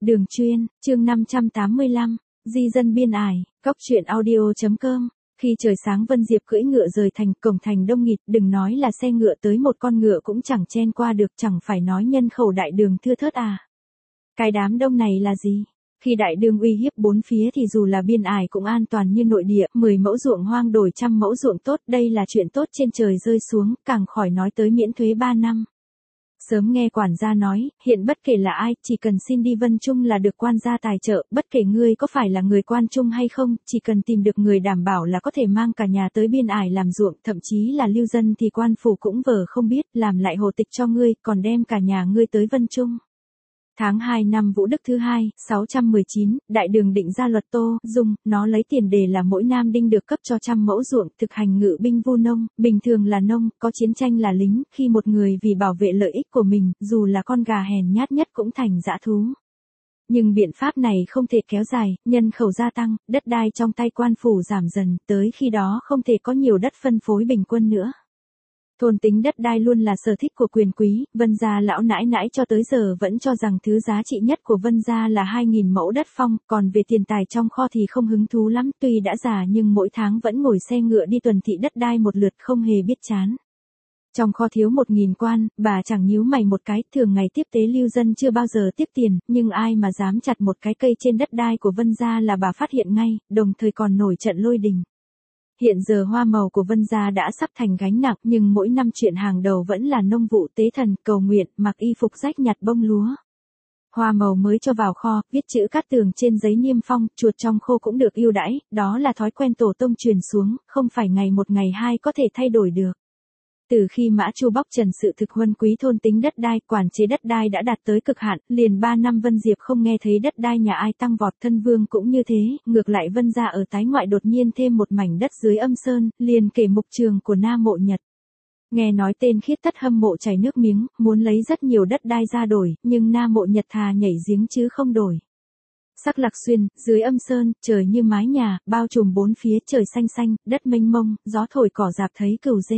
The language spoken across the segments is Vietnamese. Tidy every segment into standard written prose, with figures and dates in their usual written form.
Đường chuyên, chương 585, di dân biên ải, cóc truyện audio.com. Khi trời sáng Vân Diệp cưỡi ngựa rời thành, cổng thành đông nghịt, đừng nói là xe ngựa tới một con ngựa cũng chẳng chen qua được, chẳng phải nói nhân khẩu đại đường thưa thớt à. Cái đám đông này là gì? Khi đại đường uy hiếp bốn phía thì dù là biên ải cũng an toàn như nội địa, 10 mẫu ruộng hoang đổi trăm mẫu ruộng tốt, đây là chuyện tốt trên trời rơi xuống, càng khỏi nói tới miễn thuế 3 năm. Sớm nghe quản gia nói, hiện bất kể là ai, chỉ cần xin đi Vân Trung là được quan gia tài trợ, bất kể ngươi có phải là người quan trung hay không, chỉ cần tìm được người đảm bảo là có thể mang cả nhà tới biên ải làm ruộng, thậm chí là lưu dân thì quan phủ cũng vờ không biết, làm lại hồ tịch cho ngươi, còn đem cả nhà ngươi tới Vân Trung. Tháng 2 năm Vũ Đức thứ 2, 619, đại đường định ra luật Tô Dung, nó lấy tiền đề là mỗi nam đinh được cấp cho 100 mẫu ruộng, thực hành ngự binh vu nông, bình thường là nông, có chiến tranh là lính, khi một người vì bảo vệ lợi ích của mình, dù là con gà hèn nhát nhất cũng thành dã thú. Nhưng biện pháp này không thể kéo dài, nhân khẩu gia tăng, đất đai trong tay quan phủ giảm dần, tới khi đó không thể có nhiều đất phân phối bình quân nữa. Thôn tính đất đai luôn là sở thích của quyền quý, Vân gia lão nãi nãi cho tới giờ vẫn cho rằng thứ giá trị nhất của Vân gia là 2.000 mẫu đất phong, còn về tiền tài trong kho thì không hứng thú lắm, tuy đã già nhưng mỗi tháng vẫn ngồi xe ngựa đi tuần thị đất đai một lượt không hề biết chán. Trong kho thiếu 1.000 quan, bà chẳng nhíu mày một cái, thường ngày tiếp tế lưu dân chưa bao giờ tiếp tiền, nhưng ai mà dám chặt một cái cây trên đất đai của Vân gia là bà phát hiện ngay, đồng thời còn nổi trận lôi đình. Hiện giờ hoa màu của Vân gia đã sắp thành gánh nặng, nhưng mỗi năm chuyện hàng đầu vẫn là nông vụ tế thần, cầu nguyện, mặc y phục rách nhặt bông lúa. Hoa màu mới cho vào kho, viết chữ cát tường trên giấy niêm phong, chuột trong khô cũng được ưu đãi, đó là thói quen tổ tông truyền xuống, không phải ngày một ngày hai có thể thay đổi được. Từ khi Mã Chu bóc trần sự thực huân quý thôn tính đất đai, quản chế đất đai đã đạt tới cực hạn, liền 3 năm Vân Diệp không nghe thấy đất đai nhà ai tăng vọt, thân vương cũng như thế, ngược lại Vân gia ở tái ngoại đột nhiên thêm một mảnh đất dưới Âm Sơn, liền kể mục trường của Nam Mộ Nhật. Nghe nói tên khiết tất hâm mộ chảy nước miếng, muốn lấy rất nhiều đất đai ra đổi, nhưng Nam Mộ Nhật thà nhảy giếng chứ không đổi. Sắc Lạc Xuyên, dưới Âm Sơn, trời như mái nhà, bao trùm bốn phía, trời xanh xanh, đất mênh mông, gió thổi cỏ rạp thấy cừu dê.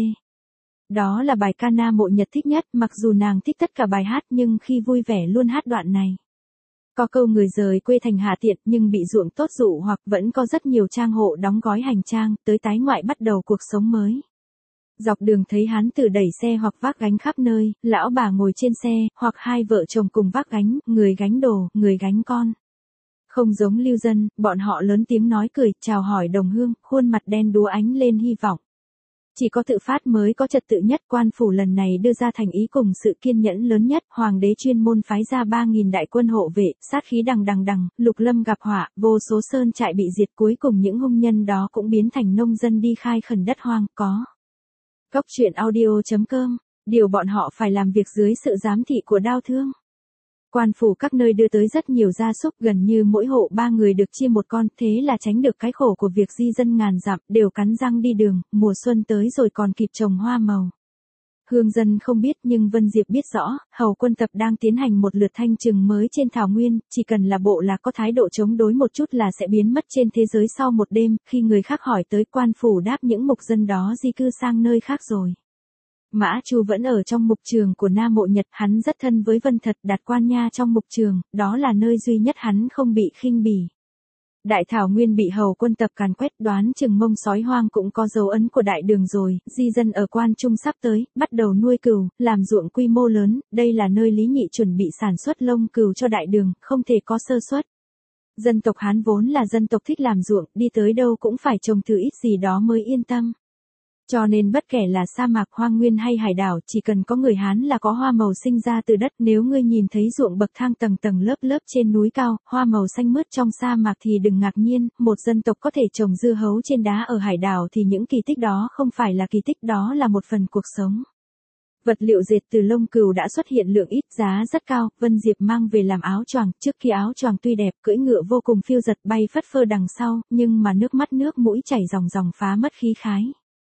Đó là bài ca Nam Mộ Nhật thích nhất, mặc dù nàng thích tất cả bài hát nhưng khi vui vẻ luôn hát đoạn này. Có câu người rời quê thành hạ tiện nhưng bị ruộng tốt dụ hoặc vẫn có rất nhiều trang hộ đóng gói hành trang, tới tái ngoại bắt đầu cuộc sống mới. Dọc đường thấy hán tử đẩy xe hoặc vác gánh khắp nơi, lão bà ngồi trên xe, hoặc hai vợ chồng cùng vác gánh, người gánh đồ, người gánh con. Không giống lưu dân, bọn họ lớn tiếng nói cười, chào hỏi đồng hương, khuôn mặt đen đúa ánh lên hy vọng. Chỉ có tự phát mới có trật tự nhất, quan phủ lần này đưa ra thành ý cùng sự kiên nhẫn lớn nhất, hoàng đế chuyên môn phái ra 3.000 đại quân hộ vệ, sát khí đằng đằng, Lục Lâm gặp họa, vô số sơn trại bị diệt, cuối cùng những hung nhân đó cũng biến thành nông dân đi khai khẩn đất hoang, có. Cóc truyện audio.com, điều bọn họ phải làm việc dưới sự giám thị của đao thương. Quan phủ các nơi đưa tới rất nhiều gia súc, gần như mỗi hộ 3 người được chia một con, thế là tránh được cái khổ của việc di dân ngàn dặm, đều cắn răng đi đường, mùa xuân tới rồi còn kịp trồng hoa màu. Hương dân không biết nhưng Vân Diệp biết rõ, hầu quân tập đang tiến hành một lượt thanh trừng mới trên thảo nguyên, chỉ cần là bộ lạc có thái độ chống đối một chút là sẽ biến mất trên thế giới sau một đêm, khi người khác hỏi tới quan phủ đáp những mục dân đó di cư sang nơi khác rồi. Mã Chu vẫn ở trong mục trường của Nam Mộ Nhật, hắn rất thân với Vân Thật, đặt quan nha trong mục trường, đó là nơi duy nhất hắn không bị khinh bỉ. Đại thảo nguyên bị hầu quân tập càn quét, đoán chừng mông sói hoang cũng có dấu ấn của đại đường rồi, di dân ở quan trung sắp tới, bắt đầu nuôi cừu, làm ruộng quy mô lớn, đây là nơi Lý Nhị chuẩn bị sản xuất lông cừu cho đại đường, không thể có sơ suất. Dân tộc Hán vốn là dân tộc thích làm ruộng, đi tới đâu cũng phải trồng thử ít gì đó mới yên tâm. Cho nên bất kể là sa mạc hoang nguyên hay hải đảo, chỉ cần có người Hán là có hoa màu sinh ra từ đất. Nếu ngươi nhìn thấy ruộng bậc thang tầng tầng lớp lớp trên núi cao, hoa màu xanh mướt trong sa mạc thì đừng ngạc nhiên, một dân tộc có thể trồng dưa hấu trên đá ở hải đảo thì những kỳ tích đó không phải là kỳ tích, đó là một phần cuộc sống. Vật liệu dệt từ lông cừu đã xuất hiện lượng ít, giá rất cao, Vân Diệp mang về làm áo choàng, trước khi áo choàng tuy đẹp, cưỡi ngựa vô cùng phiêu giật bay phất phơ đằng sau, nhưng mà nước mắt nước mũi chảy ròng ròng phá mất khí khái.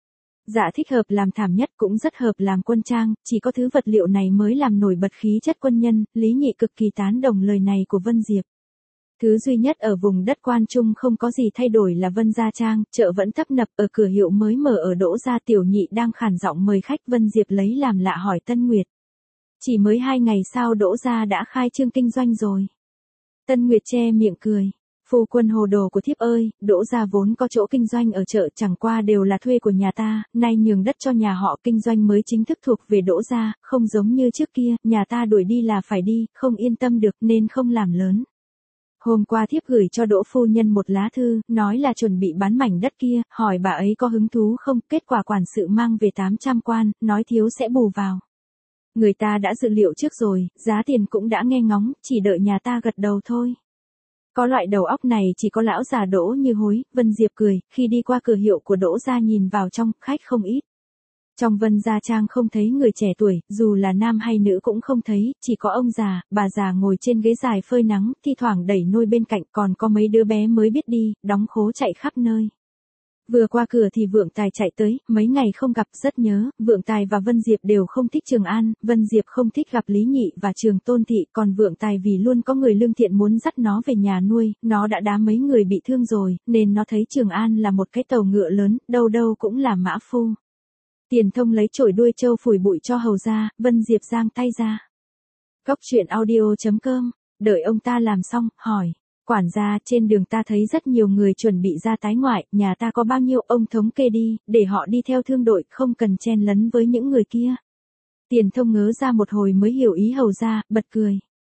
Dạ thích hợp làm thảm nhất cũng rất hợp làm quân trang, chỉ có thứ vật liệu này mới làm nổi bật khí chất quân nhân, Lý Nhị cực kỳ tán đồng lời này của Vân Diệp. Thứ duy nhất ở vùng đất quan trung không có gì thay đổi là Vân Gia Trang, chợ vẫn tấp nập, ở cửa hiệu mới mở ở Đỗ Gia Tiểu Nhị đang khản giọng mời khách, Vân Diệp lấy làm lạ hỏi Tân Nguyệt. Chỉ mới 2 ngày sao Đỗ Gia đã khai trương kinh doanh rồi? Tân Nguyệt che miệng cười. Phu quân hồ đồ của thiếp ơi, Đỗ gia vốn có chỗ kinh doanh ở chợ, chẳng qua đều là thuê của nhà ta, nay nhường đất cho nhà họ kinh doanh mới chính thức thuộc về Đỗ gia, không giống như trước kia, nhà ta đuổi đi là phải đi, không yên tâm được nên không làm lớn. Hôm qua thiếp gửi cho Đỗ phu nhân một lá thư, nói là chuẩn bị bán mảnh đất kia, hỏi bà ấy có hứng thú không, kết quả quản sự mang về 800 quan, nói thiếu sẽ bù vào. Người ta đã dự liệu trước rồi, giá tiền cũng đã nghe ngóng, chỉ đợi nhà ta gật đầu thôi. Có loại đầu óc này chỉ có lão già Đỗ Như Hối. Vân Diệp cười, khi đi qua cửa hiệu của Đỗ gia nhìn vào trong, khách không ít. Trong Vân gia trang không thấy người trẻ tuổi, dù là nam hay nữ cũng không thấy, chỉ có ông già, bà già ngồi trên ghế dài phơi nắng, thi thoảng đẩy nôi bên cạnh, còn có mấy đứa bé mới biết đi, đóng khố chạy khắp nơi. Vừa qua cửa thì Vượng Tài chạy tới, mấy ngày không gặp rất nhớ, Vượng Tài và Vân Diệp đều không thích Trường An, Vân Diệp không thích gặp Lý Nhị và Trường Tôn Thị, còn Vượng Tài vì luôn có người lương thiện muốn dắt nó về nhà nuôi, nó đã đá mấy người bị thương rồi, nên nó thấy Trường An là một cái tàu ngựa lớn, đâu đâu cũng là mã phu. Tiền Thông lấy chổi đuôi trâu phủi bụi cho hầu ra, Vân Diệp giang tay ra. Cốc truyện audio.com, đợi ông ta làm xong, hỏi. Quản gia, trên đường ta thấy rất nhiều người chuẩn bị ra tái ngoại, nhà ta có bao nhiêu, ông thống kê đi, để họ đi theo thương đội, không cần chen lấn với những người kia. Tiền Thông ngớ ra một hồi mới hiểu ý hầu ra, bật cười.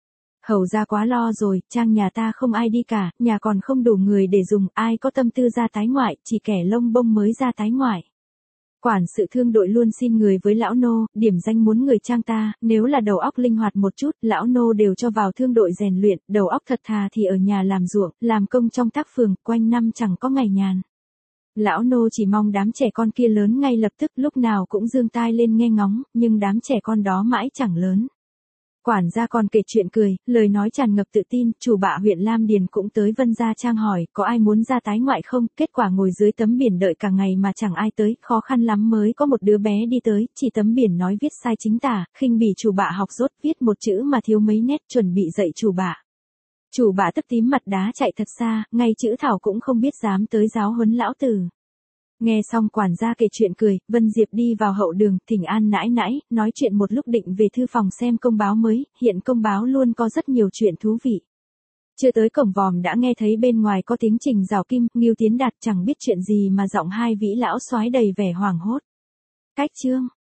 Hầu ra quá lo rồi, trang nhà ta không ai đi cả, nhà còn không đủ người để dùng, ai có tâm tư ra tái ngoại, chỉ kẻ lông bông mới ra tái ngoại. Quản sự thương đội luôn xin người với lão nô, điểm danh muốn người trang ta, nếu là đầu óc linh hoạt một chút, lão nô đều cho vào thương đội rèn luyện, đầu óc thật thà thì ở nhà làm ruộng, làm công trong tác phường, quanh năm chẳng có ngày nhàn. Lão nô chỉ mong đám trẻ con kia lớn ngay lập tức, lúc nào cũng giương tai lên nghe ngóng, nhưng đám trẻ con đó mãi chẳng lớn. Quản gia còn kể chuyện cười, lời nói tràn ngập tự tin, chủ bạ huyện Lam Điền cũng tới Vân gia trang hỏi, có ai muốn ra tái ngoại không, kết quả ngồi dưới tấm biển đợi cả ngày mà chẳng ai tới, khó khăn lắm mới có một đứa bé đi tới, chỉ tấm biển nói viết sai chính tả, khinh bỉ chủ bạ học dốt, viết một chữ mà thiếu mấy nét, chuẩn bị dạy chủ bạ. Chủ bạ tức tím mặt đá chạy thật xa, ngay chữ thảo cũng không biết, dám tới giáo huấn lão tử. Nghe xong quản gia kể chuyện cười, Vân Diệp đi vào hậu đường, thỉnh an nãi nãi, nói chuyện một lúc định về thư phòng xem công báo mới, hiện công báo luôn có rất nhiều chuyện thú vị. Chưa tới cổng vòm đã nghe thấy bên ngoài có tiếng Trình Giảo Kim, Ngưu Tiến Đạt, chẳng biết chuyện gì mà giọng hai vĩ lão soái đầy vẻ hoảng hốt. Cách chương